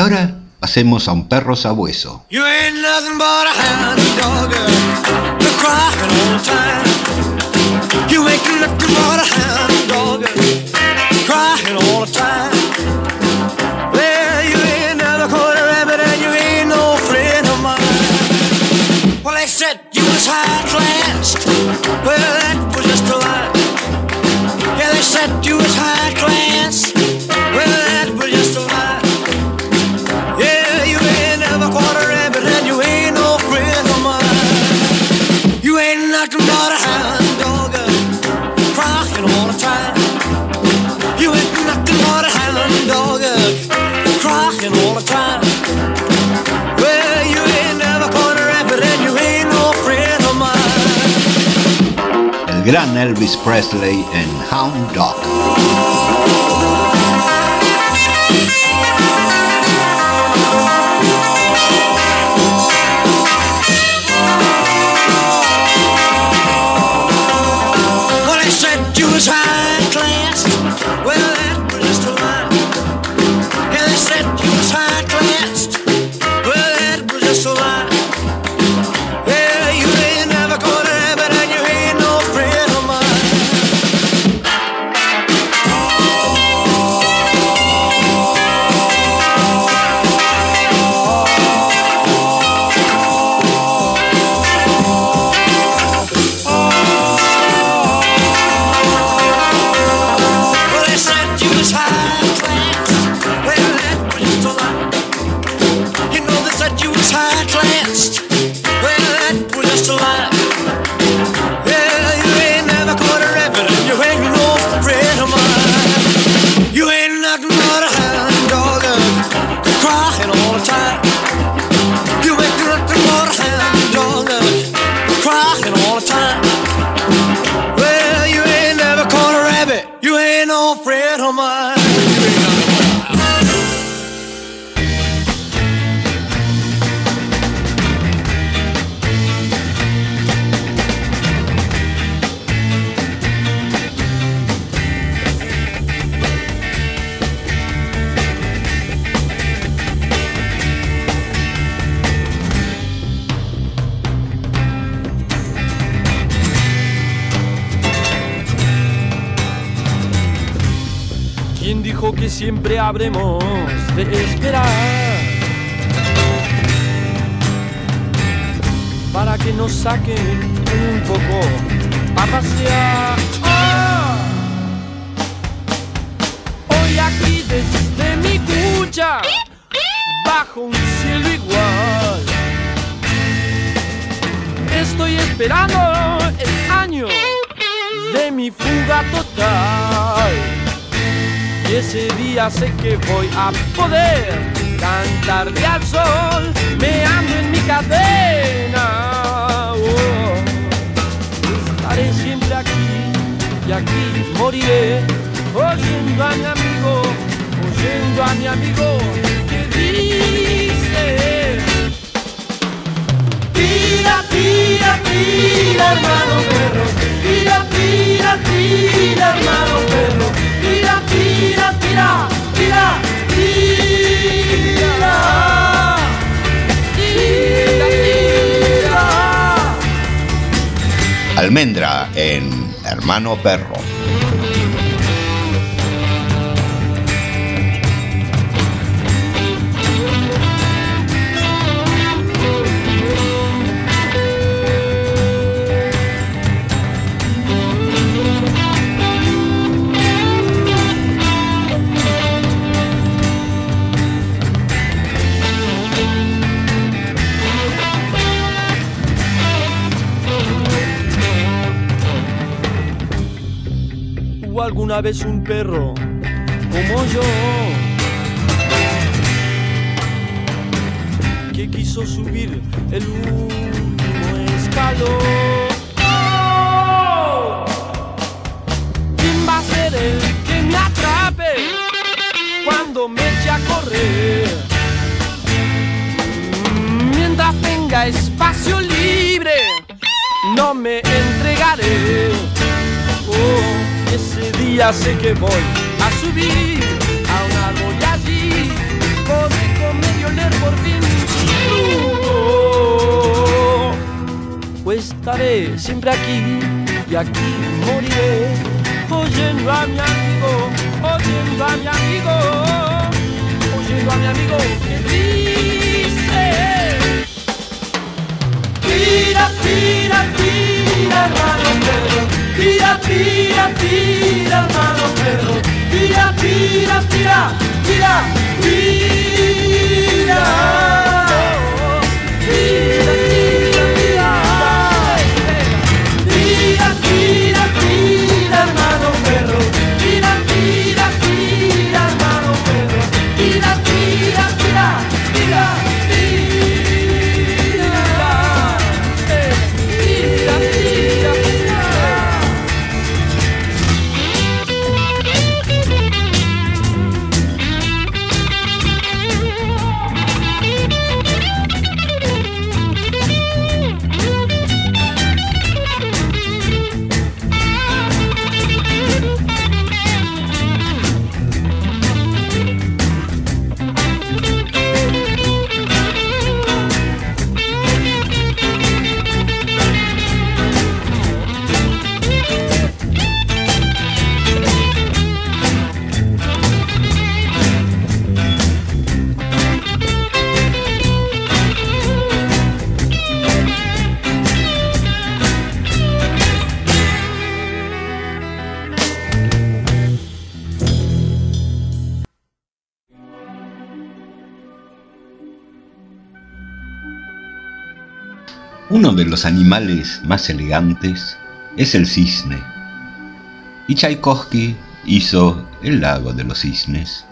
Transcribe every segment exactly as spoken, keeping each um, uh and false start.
ahora pasemos a un perro sabueso. You ain't nothing but a hound dog, you're crying all the time. You ain't nothing but a hound dog, crying all the time. Well, you ain't never caught a rabbit and you ain't no friend of mine. Well, they said you was high class. Well, that was just a lie. Yeah, they said you was high class. Well, that was just a lie. Yeah, you ain't never caught a rabbit and you ain't no friend of mine. You ain't nothing but a hound dog, crying all the time. You ain't nothing but a hound dog, crying all the time. Well, you ain't never caught a rabbit and you ain't no friend of mine. El gran Elvis Presley en Hound Dog. Well, they said you was high class. Well, that was just a lie. Yeah, they said you was high class. Well, that was just a lie. Yeah, you ain't never caught a rabbit and you ain't no friend of mine. Well, they said you was high class. Well, that was just a lie. You know they said you was high class. Well, that was just a lie. Yeah, you ain't never caught a rabbit and you ain't no friend of mine. You ain't nothing but a hound dog, crying all the time. You ain't nothing but a hound dog, crying all the time. Well, you ain't never caught a rabbit, you ain't no friend of mine. You ain't nothing but a hound. ¿Quién dijo que siempre habremos de esperar para que nos saquen un poco a pasear? ¡Oh! Hoy aquí desde mi cucha, bajo un cielo igual, estoy esperando el año de mi fuga total. Y ese día sé que voy a poder cantarle al sol, meando en mi cadena. Oh, estaré siempre aquí y aquí moriré, oyendo a mi amigo, oyendo a mi amigo que dice: tira, tira, tira, hermano perro, tira, tira, tira, hermano perro. Tira, tira, tira, tira, tira, tira, tira. Almendra en Hermano Perro. Alguna vez un perro como yo que quiso subir el último escalón. ¡Oh! ¿Quién va a ser el que me atrape cuando me eche a correr? Mientras tenga espacio libre no me entregaré. Oh, ese día sé que voy a subir a un árbol y allí podré comer por fin triunfo. Pues estaré siempre aquí y aquí moriré, oyendo a mi amigo, oyendo a mi amigo, oyendo a mi amigo que dice: tira, tira, tira, hermano Pedro, tira, tira, tira, hermano Pedro, tira, tira, tira, tira, tira, tira, tira, tira, tira, tira, tira, hermano Pedro, tira, tira, tira, hermano Pedro, tira, tira, tira, tira, Uno de los animales más elegantes es el cisne, y Tchaikovsky hizo El lago de los cisnes.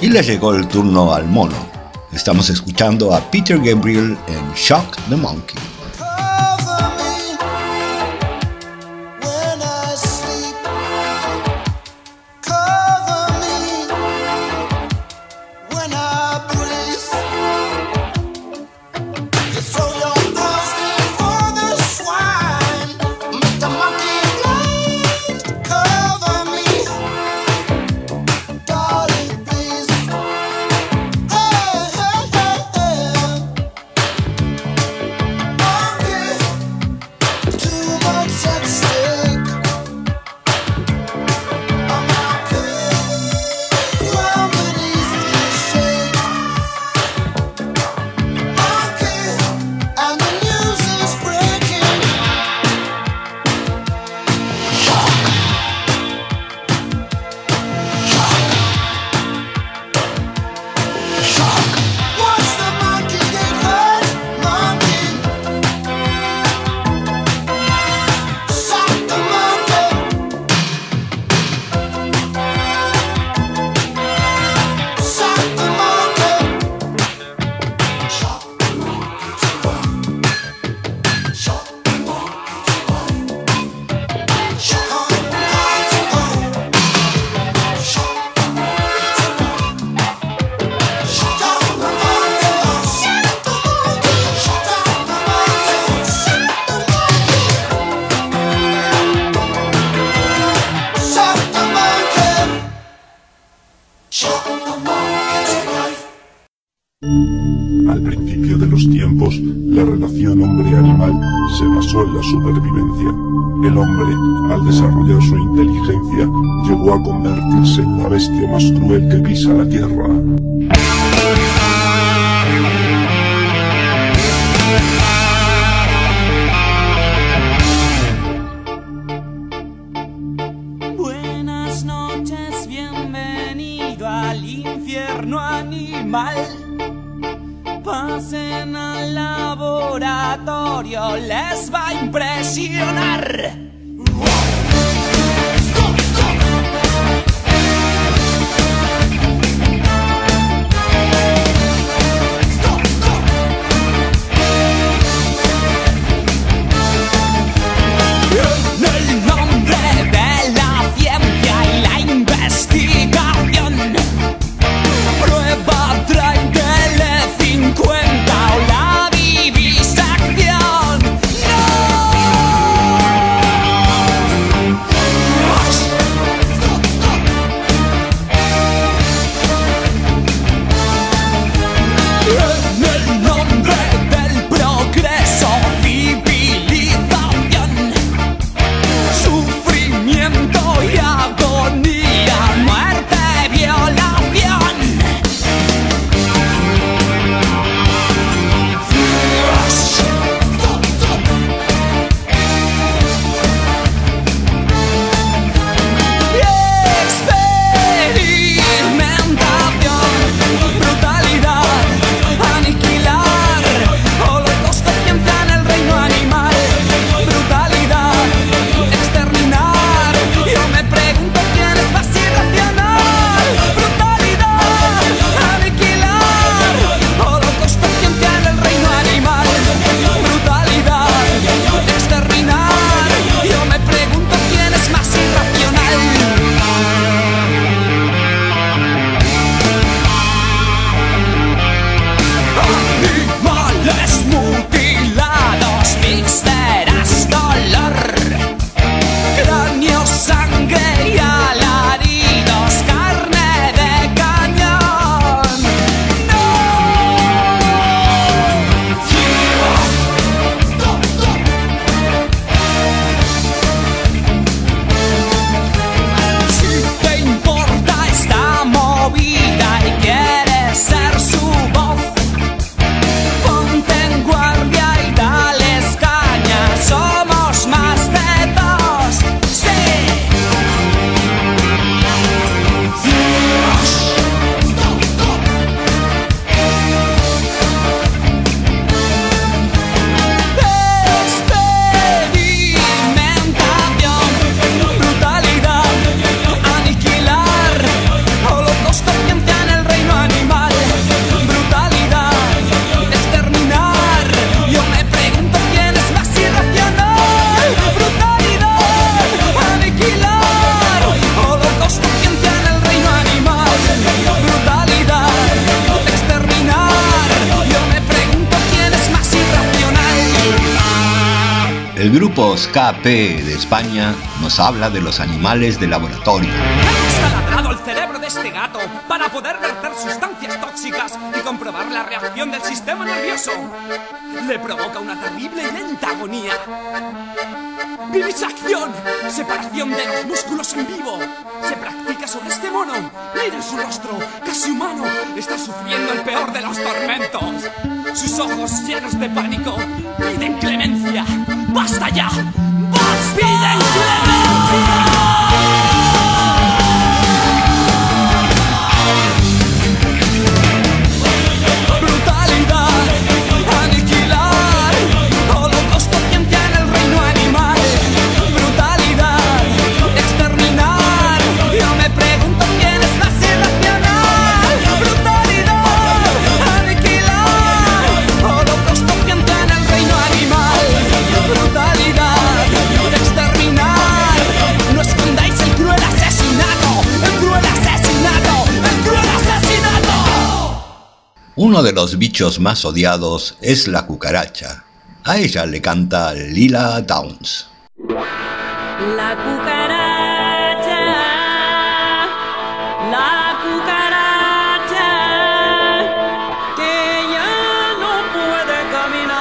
y le llegó el turno al mono. Estamos escuchando a Peter Gabriel en Shock the Monkey. Al principio de los tiempos, la relación hombre-animal se basó en la supervivencia. El hombre, al desarrollar su inteligencia, llegó a convertirse en la bestia más cruel que pisa la tierra. Buenas noches, bienvenido al infierno animal. Pasen al laboratorio, les va a impresionar. En el nombre de la ciencia y la investigación, prueba treinta cincuenta o la vivisección. ¡No! El grupo Ska P de España nos habla de los animales de laboratorio. Hemos taladrado el cerebro de este gato para poder verter sustancias tóxicas y comprobar la reacción del sistema nervioso. Le provoca una terrible y lenta agonía. Vivisección, separación de los músculos en vivo. Se practica sobre este mono. Miren su rostro, casi humano. Está sufriendo el peor de los tormentos. Sus ojos llenos de pánico piden clemencia. ¡Basta ya! ¡Basta! ¡Piden clemencia! Uno de los bichos más odiados es la cucaracha. A ella le canta Lila Downs. La cucaracha, la cucaracha, que ya no puede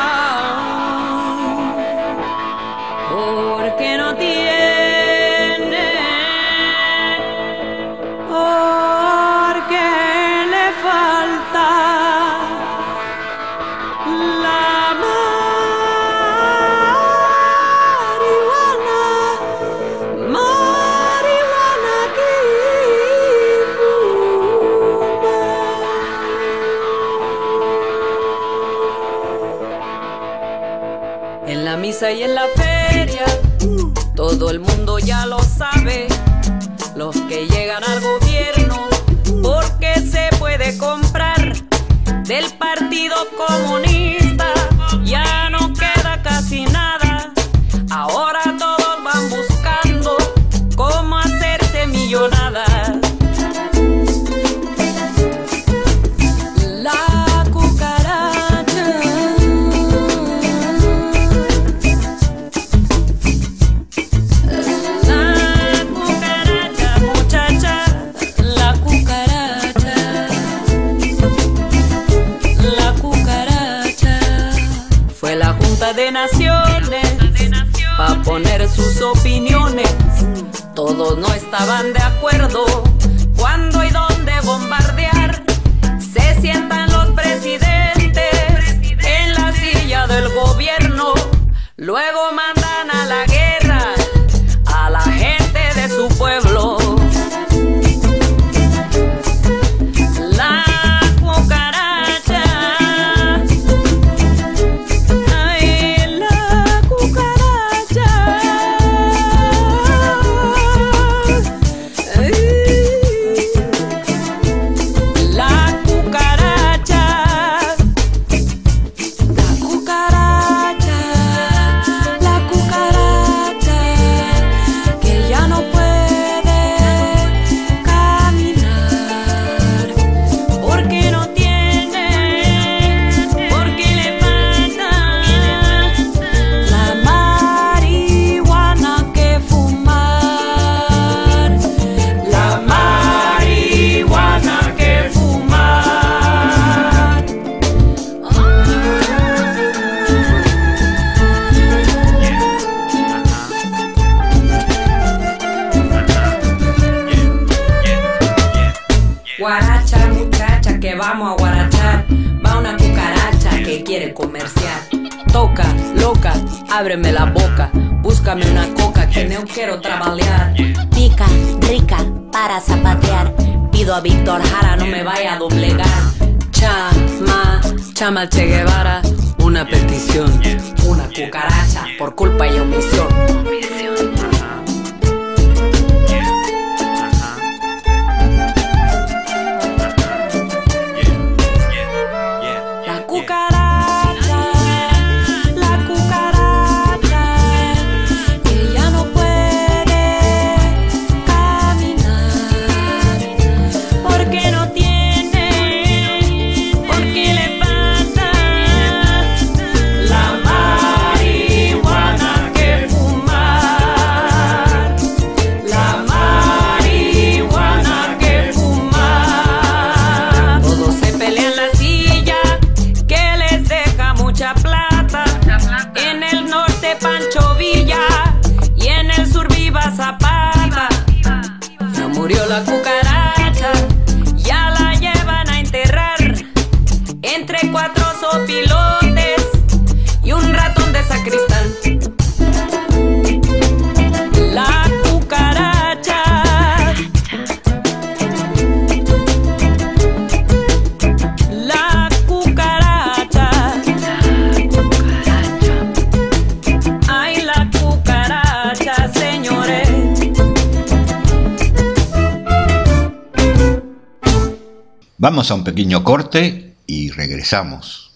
caminar, porque no tiene, porque le falta la marihuana, marihuana que fuma. En la misa y en la feria, todo el mundo ya lo sabe. Los que llegan al gobierno, porque se puede comprar del Partido Comunista, ya no queda casi nada. Ahora todos van buscando cómo hacerse millonadas. La cucaracha, la cucaracha, muchacha, la cucaracha. La cucaracha fue la Junta de Naciones pa' poner sus opiniones. Todos no estaban de acuerdo cuándo y dónde bombardear. Se sientan los presidentes en la silla del gobierno, luego mandan a la guerra a la gente de su pueblo. La cucaracha, ay, la cucaracha, ay, la cucaracha, la cucaracha, la cucaracha, que ya no puede caminar, porque no tiene, porque le falta la marihuana que fumar, la marihuana que fumar. Guaracha, muchacha, que vamos a guarachar. Va una cucaracha que quiere comerciar. Toca, loca, ábreme la boca. Búscame una coca que no quiero trabajar. Pica, rica, para zapatear. Pido a Víctor Jara, no me vaya a doblegar. Chama, chama Che Guevara. Una petición, una cucaracha por culpa y omisión. La cucaracha, la cucaracha, que ya no puede caminar, porque no tiene, porque le falta la marihuana Vamos a un pequeño corte y regresamos.